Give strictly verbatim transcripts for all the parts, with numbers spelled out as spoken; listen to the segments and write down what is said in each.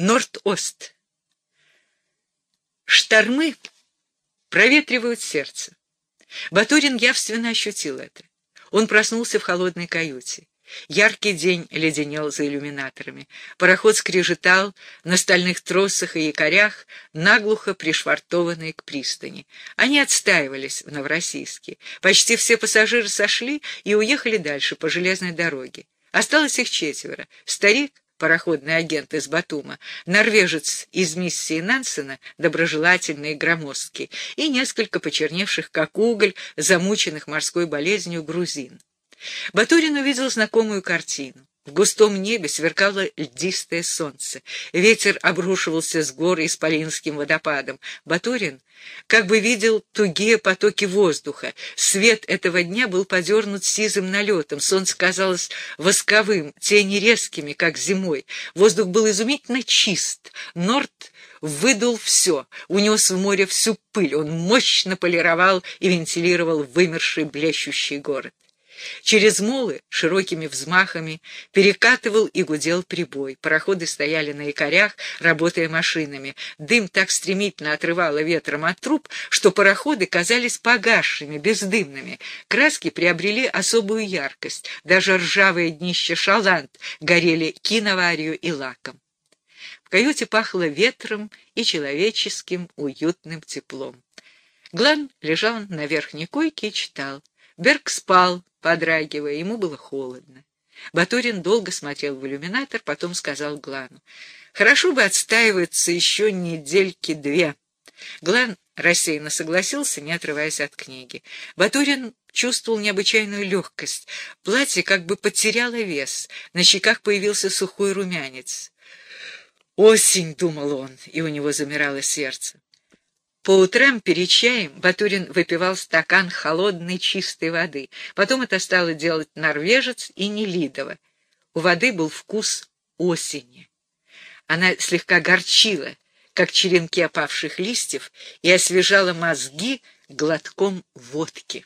Норд-Ост. Штормы проветривают сердце. Батурин явственно ощутил это. Он проснулся в холодной каюте. Яркий день леденел за иллюминаторами. Пароход скрежетал на стальных тросах и якорях, наглухо пришвартованные к пристани. Они отстаивались в Новороссийске. Почти все пассажиры сошли и уехали дальше по железной дороге. Осталось их четверо. Старик, пароходный агент из Батума, норвежец из миссии Нансена, доброжелательный и громоздкий, и несколько почерневших, как уголь, замученных морской болезнью грузин. Батурин увидел знакомую картину. В густом небе сверкало льдистое солнце. Ветер обрушивался с гор исполинским водопадом. Батурин как бы видел тугие потоки воздуха. Свет этого дня был подернут сизым налетом. Солнце казалось восковым, тени резкими, как зимой. Воздух был изумительно чист. Норд выдул все, унес в море всю пыль. Он мощно полировал и вентилировал вымерший блещущий город. Через молы широкими взмахами перекатывал и гудел прибой. Пароходы стояли на якорях, работая машинами. Дым так стремительно отрывало ветром от труб, что пароходы казались погасшими, бездымными. Краски приобрели особую яркость. Даже ржавые днища шаланд горели киноварью и лаком. В каюте пахло ветром и человеческим уютным теплом. Глан лежал на верхней койке и читал. Берг спал, подрагивая, ему было холодно. Батурин долго смотрел в иллюминатор, потом сказал Глану: «Хорошо бы отстаиваться еще недельки две». Глан рассеянно согласился, не отрываясь от книги. Батурин чувствовал необычайную легкость. Платье как бы потеряло вес, на щеках появился сухой румянец. «Осень», — думал он, и у него замирало сердце. По утрам перед чаем Батурин выпивал стакан холодной чистой воды. Потом это стало делать норвежец и Нелидова. У воды был вкус осени. Она слегка горчила, как черенки опавших листьев, и освежала мозги глотком водки.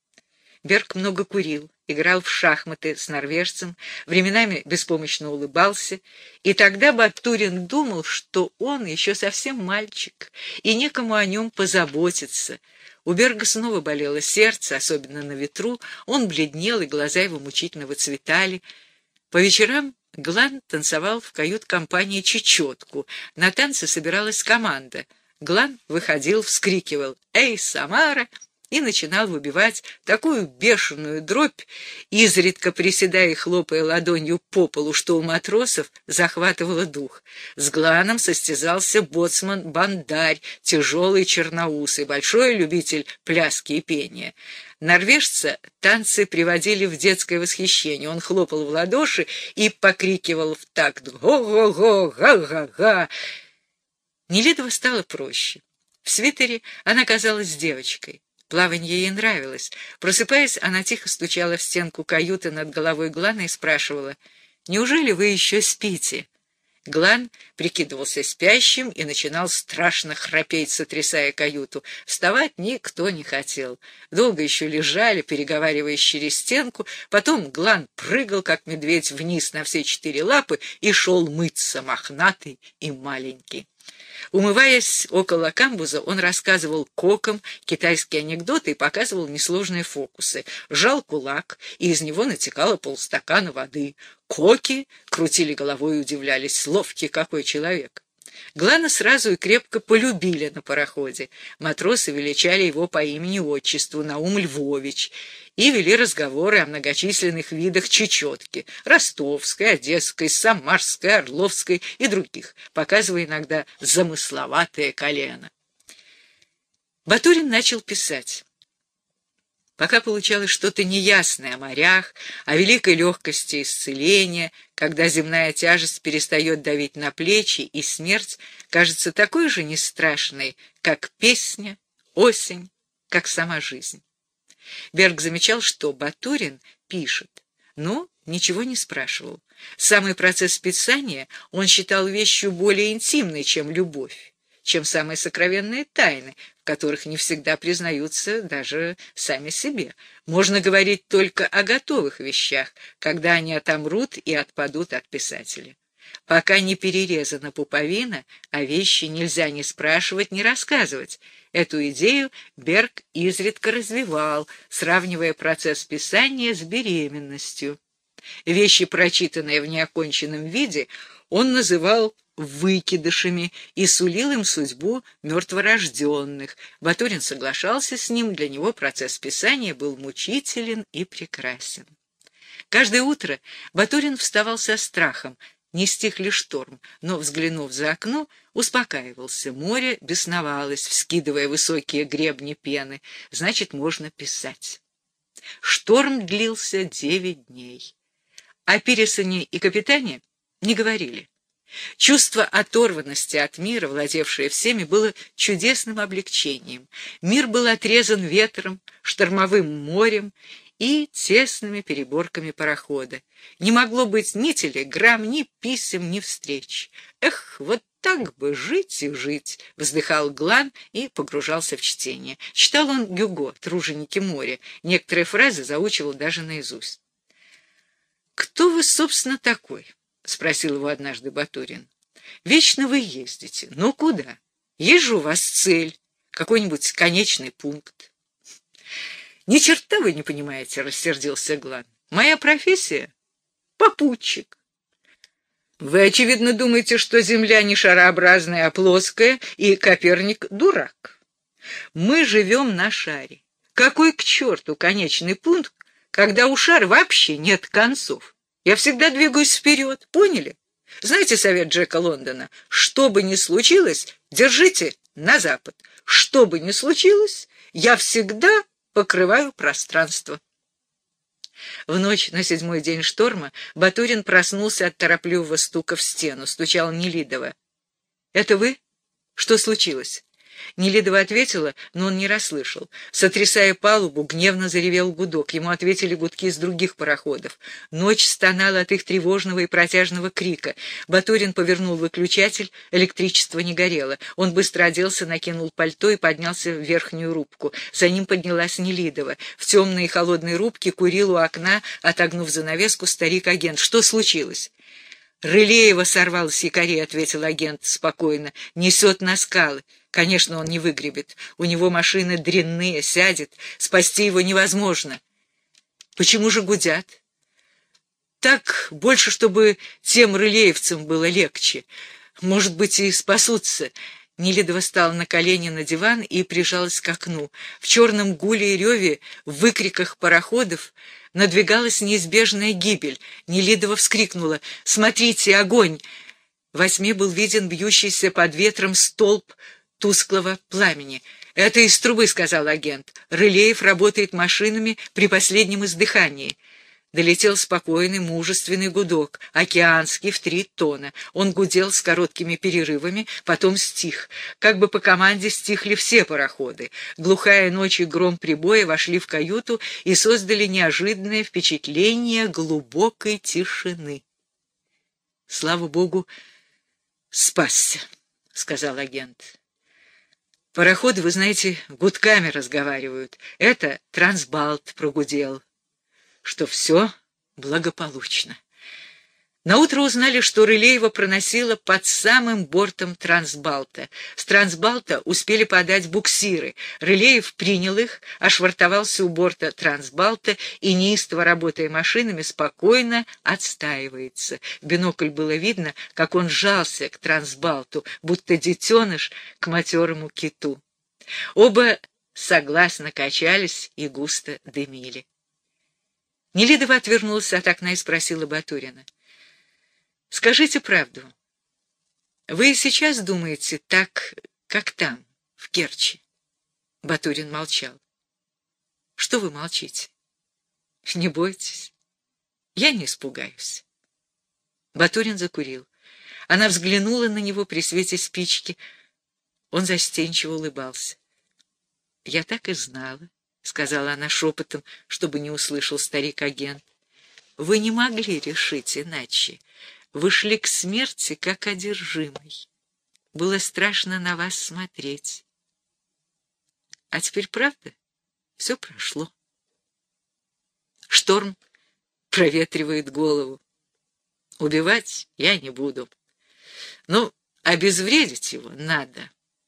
Берг много курил, играл в шахматы с норвежцем, временами беспомощно улыбался, и тогда Батурин думал, что он еще совсем мальчик, и некому о нем позаботиться. У Берга снова болело сердце, особенно на ветру, он бледнел, и глаза его мучительно выцветали. По вечерам Глан танцевал в кают-компании чечетку. На танцы собиралась команда. Глан выходил, вскрикивал «Эй, Самара!» и начинал выбивать такую бешеную дробь, изредка приседая и хлопая ладонью по полу, что у матросов захватывало дух. С Гланом состязался боцман Бандарь, тяжелый черноусый, большой любитель пляски и пения. Норвежца танцы приводили в детское восхищение. Он хлопал в ладоши и покрикивал в такт «Го-го-го! Га-га-га!». Нелидова стало проще. В свитере она казалась девочкой. Плаванье ей нравилось. Просыпаясь, она тихо стучала в стенку каюты над головой Глана и спрашивала: «Неужели вы еще спите?» Глан прикидывался спящим и начинал страшно храпеть, сотрясая каюту. Вставать никто не хотел. Долго еще лежали, переговариваясь через стенку. Потом Глан прыгал, как медведь, вниз на все четыре лапы и шел мыться, мохнатый и маленький. Умываясь около камбуза, он рассказывал кокам китайские анекдоты и показывал несложные фокусы. Жал кулак, и из него натекало полстакана воды. Коки крутили головой и удивлялись: ловкий какой человек. Глана сразу и крепко полюбили на пароходе. Матросы величали его по имени-отчеству Наум Львович и вели разговоры о многочисленных видах чечетки — ростовской, одесской, самарской, орловской и других, показывая иногда замысловатое колено. Батурин начал писать. Пока получалось что-то неясное о морях, о великой легкости исцеления, когда земная тяжесть перестает давить на плечи, и смерть кажется такой же нестрашной, как песня, осень, как сама жизнь. Берг замечал, что Батурин пишет, но ничего не спрашивал. Самый процесс писания он считал вещью более интимной, чем любовь, чем самые сокровенные тайны, в которых не всегда признаются даже сами себе. Можно говорить только о готовых вещах, когда они отомрут и отпадут от писателя. Пока не перерезана пуповина, о вещи нельзя ни спрашивать, ни рассказывать. Эту идею Берг изредка развивал, сравнивая процесс писания с беременностью. Вещи, прочитанные в неоконченном виде, он называл выкидышами и сулил им судьбу мертворожденных. Батурин соглашался с ним, для него процесс писания был мучителен и прекрасен. Каждое утро Батурин вставал со страхом, не стих ли шторм, но, взглянув за окно, успокаивался. Море бесновалось, вскидывая высокие гребни пены. Значит, можно писать. Шторм длился девять дней. О Пирсоне и капитане не говорили. Чувство оторванности от мира, владевшее всеми, было чудесным облегчением. Мир был отрезан ветром, штормовым морем и тесными переборками парохода. Не могло быть ни телеграмм, ни писем, ни встреч. «Эх, вот так бы жить и жить!» — вздыхал Глан и погружался в чтение. Читал он Гюго «Труженики моря». Некоторые фразы заучивал даже наизусть. «Кто вы, собственно, такой?» — спросил его однажды Батурин. «Вечно вы ездите. Но куда? Есть же у вас цель, какой-нибудь конечный пункт». «Ни черта вы не понимаете», — рассердился Глан. «Моя профессия — попутчик. Вы, очевидно, думаете, что Земля не шарообразная, а плоская, и Коперник — дурак. Мы живем на шаре. Какой к черту конечный пункт, когда у шара вообще нет концов? Я всегда двигаюсь вперед, поняли? Знаете совет Джека Лондона? Что бы ни случилось, держите на запад. Что бы ни случилось, я всегда покрываю пространство». В ночь на седьмой день шторма Батурин проснулся от торопливого стука в стену. Стучал Нелидова. «Это вы? Что случилось?» Нелидова ответила, но он не расслышал. Сотрясая палубу, гневно заревел гудок. Ему ответили гудки из других пароходов. Ночь стонала от их тревожного и протяжного крика. Батурин повернул выключатель, электричество не горело. Он быстро оделся, накинул пальто и поднялся в верхнюю рубку. За ним поднялась Нелидова. В темной и холодной рубке курил у окна, отогнув занавеску, старик-агент. «Что случилось?» «Рылеева сорвал с якорей», — ответил агент спокойно. «Несет на скалы. Конечно, он не выгребет. У него машины дрянные, сядет. Спасти его невозможно». «Почему же гудят?» «Так больше, чтобы тем рылеевцам было легче. Может быть, и спасутся». Нелидова встала на колени на диван и прижалась к окну. В черном гуле и реве, в выкриках пароходов надвигалась неизбежная гибель. Нелидова вскрикнула: «Смотрите, огонь!» Во тьме был виден бьющийся под ветром столб тусклого пламени. «Это из трубы», — сказал агент. «Рылеев работает машинами при последнем издыхании». Долетел спокойный, мужественный гудок, океанский, в три тона. Он гудел с короткими перерывами, потом стих. Как бы по команде стихли все пароходы. Глухая ночь и гром прибоя вошли в каюту и создали неожиданное впечатление глубокой тишины. «Слава богу, спасся», — сказал агент. «Пароходы, вы знаете, гудками разговаривают. Это Трансбалт прогудел, что все благополучно». Наутро узнали, что Рылеева проносило под самым бортом Трансбалта. С Трансбалта успели подать буксиры. Рылеев принял их, ошвартовался у борта Трансбалта и, неистово работая машинами, спокойно отстаивается. В бинокль было видно, как он жался к Трансбалту, будто детеныш к матерому киту. Оба согласно качались и густо дымили. Нелидова отвернулась от окна и спросила Батурина: «Скажите правду. Вы и сейчас думаете так, как там, в Керчи?» Батурин молчал. «Что вы молчите? Не бойтесь. Я не испугаюсь». Батурин закурил. Она взглянула на него при свете спички. Он застенчиво улыбался. «Я так и знала», — сказала она шепотом, чтобы не услышал старик-агент. «Вы не могли решить иначе. Вы шли к смерти, как одержимый. Было страшно на вас смотреть. А теперь, правда, все прошло. Шторм проветривает голову. Убивать я не буду. Но обезвредить его надо.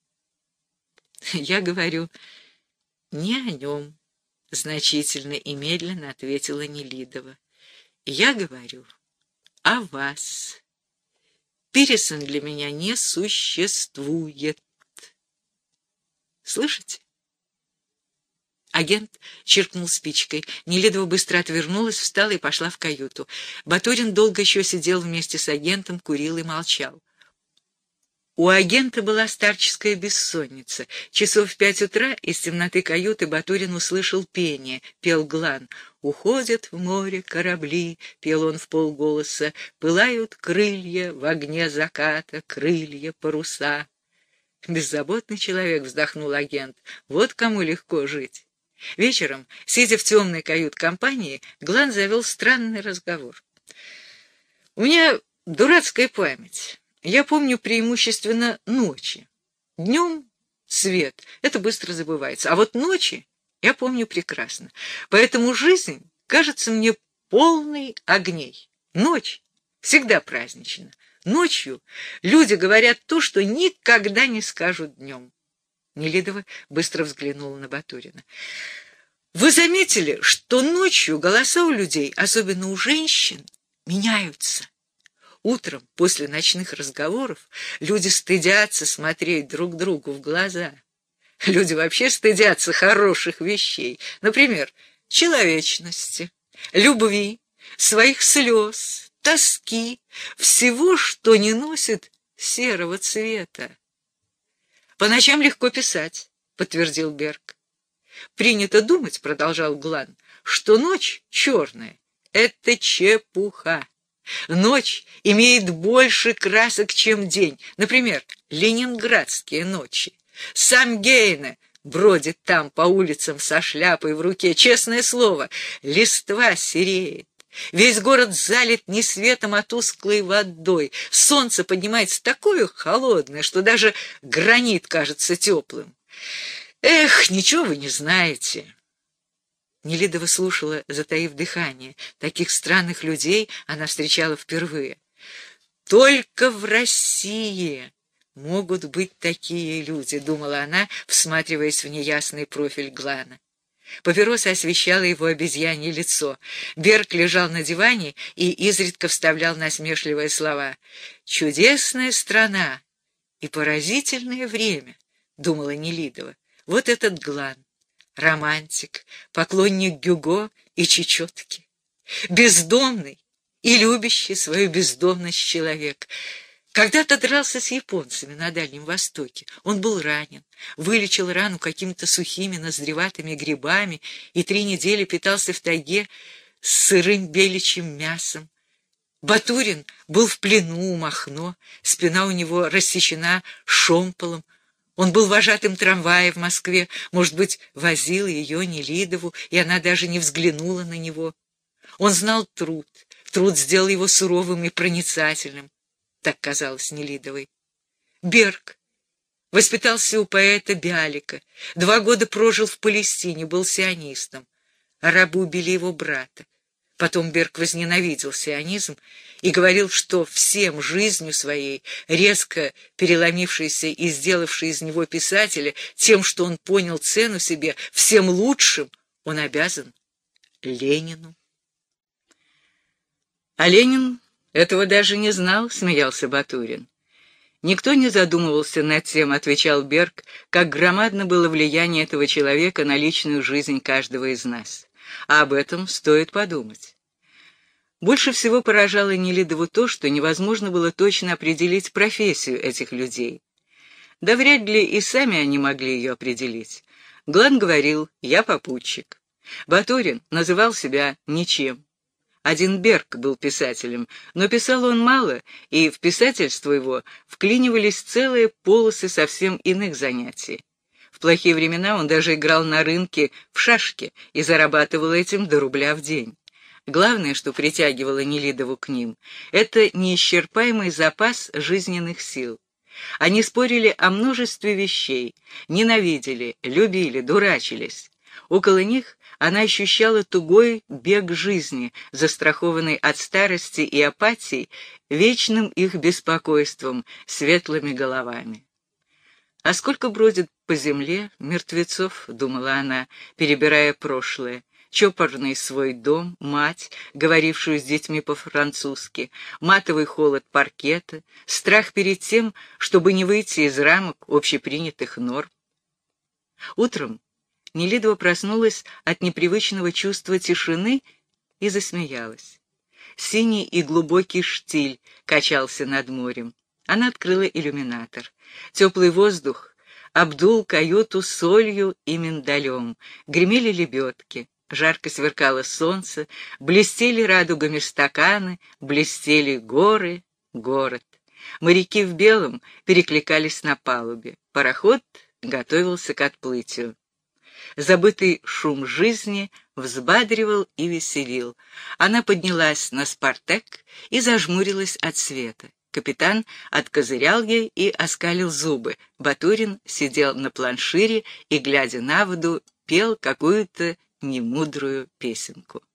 Я говорю, не о нем, значительно и медленно ответила Нелидова. Я говорю о вас. Пирсон для меня не существует. Слышите? Агент чиркнул спичкой. Нелидова быстро отвернулась, встала и пошла в каюту. Батурин долго еще сидел вместе с агентом, курил и молчал. У агента была старческая бессонница. Часов в пять утра из темноты каюты Батурин услышал пение. Пел Глан. «Уходят в море корабли», — пел он вполголоса, «пылают крылья в огне заката, крылья, паруса». «Беззаботный человек», — вздохнул агент, — «вот кому легко жить». Вечером, сидя в темной кают-компании, Глан завел странный разговор. «У меня дурацкая память. Я помню преимущественно ночи. Днем свет, это быстро забывается, а вот ночи я помню прекрасно. Поэтому жизнь кажется мне полной огней. Ночь всегда празднична. Ночью люди говорят то, что никогда не скажут днем». Нелидова быстро взглянула на Батурина. «Вы заметили, что ночью голоса у людей, особенно у женщин, меняются? Утром, после ночных разговоров, люди стыдятся смотреть друг другу в глаза. Люди вообще стыдятся хороших вещей, например, человечности, любви, своих слез, тоски, всего, что не носит серого цвета. «По ночам легко писать», — подтвердил Берг. «Принято думать, — продолжал Глан, — что ночь черная — это чепуха. Ночь имеет больше красок, чем день. Например, ленинградские ночи. Сам Гейне бродит там по улицам со шляпой в руке. Честное слово, листва сереет. Весь город залит не светом, а тусклой водой. Солнце поднимается такое холодное, что даже гранит кажется теплым. Эх, ничего вы не знаете». Нелидова слушала, затаив дыхание. Таких странных людей она встречала впервые. «Только в России могут быть такие люди», — думала она, всматриваясь в неясный профиль Глана. Папироса освещала его обезьянье лицо. Берг лежал на диване и изредка вставлял насмешливые слова. «Чудесная страна и поразительное время», — думала Нелидова. «Вот этот Глан, романтик, поклонник Гюго и Чечетки, бездомный и любящий свою бездомность человек. Когда-то дрался с японцами на Дальнем Востоке. Он был ранен, вылечил рану какими-то сухими ноздреватыми грибами и три недели питался в тайге с сырым беличьим мясом. Батурин был в плену у Махно, спина у него рассечена шомполом. Он был вожатым трамвая в Москве, может быть, возил ее Нелидову, и она даже не взглянула на него. Он знал труд, труд сделал его суровым и проницательным. Так казалось Нелидовой. Берг воспитался у поэта Биалика, два года прожил в Палестине, был сионистом. Арабы убили его брата. Потом Берг возненавидел сионизм и говорил, что всем жизнью своей, резко переломившийся и сделавший из него писателя, тем, что он понял цену себе, всем лучшим, он обязан Ленину. А Ленин этого даже не знал, смеялся Батурин. Никто не задумывался над тем, отвечал Берг, как громадно было влияние этого человека на личную жизнь каждого из нас. А об этом стоит подумать. Больше всего поражало Нелидову то, что невозможно было точно определить профессию этих людей. Да вряд ли и сами они могли ее определить. Глан говорил: «Я попутчик». Батурин называл себя ничем. Один Берг был писателем, но писал он мало, и в писательство его вклинивались целые полосы совсем иных занятий. В плохие времена он даже играл на рынке в шашки и зарабатывал этим до рубля в день. Главное, что притягивало Нелидову к ним, это неисчерпаемый запас жизненных сил. Они спорили о множестве вещей, ненавидели, любили, дурачились. Около них она ощущала тугой бег жизни, застрахованный от старости и апатии вечным их беспокойством, светлыми головами. «А сколько бродит по земле мертвецов», — думала она, перебирая прошлое, чопорный свой дом, мать, говорившую с детьми по-французски, матовый холод паркета, страх перед тем, чтобы не выйти из рамок общепринятых норм. Утром Нелидова проснулась от непривычного чувства тишины и засмеялась. Синий и глубокий штиль качался над морем. Она открыла иллюминатор. Теплый воздух обдул каюту солью и миндалем. Гремели лебедки, жарко сверкало солнце, блестели радугами стаканы, блестели горы, город. Моряки в белом перекликались на палубе. Пароход готовился к отплытию. Забытый шум жизни взбадривал и веселил. Она поднялась на спартек и зажмурилась от света. Капитан откозырял ей и оскалил зубы. Батурин сидел на планшире и, глядя на воду, пел какую-то немудрую песенку.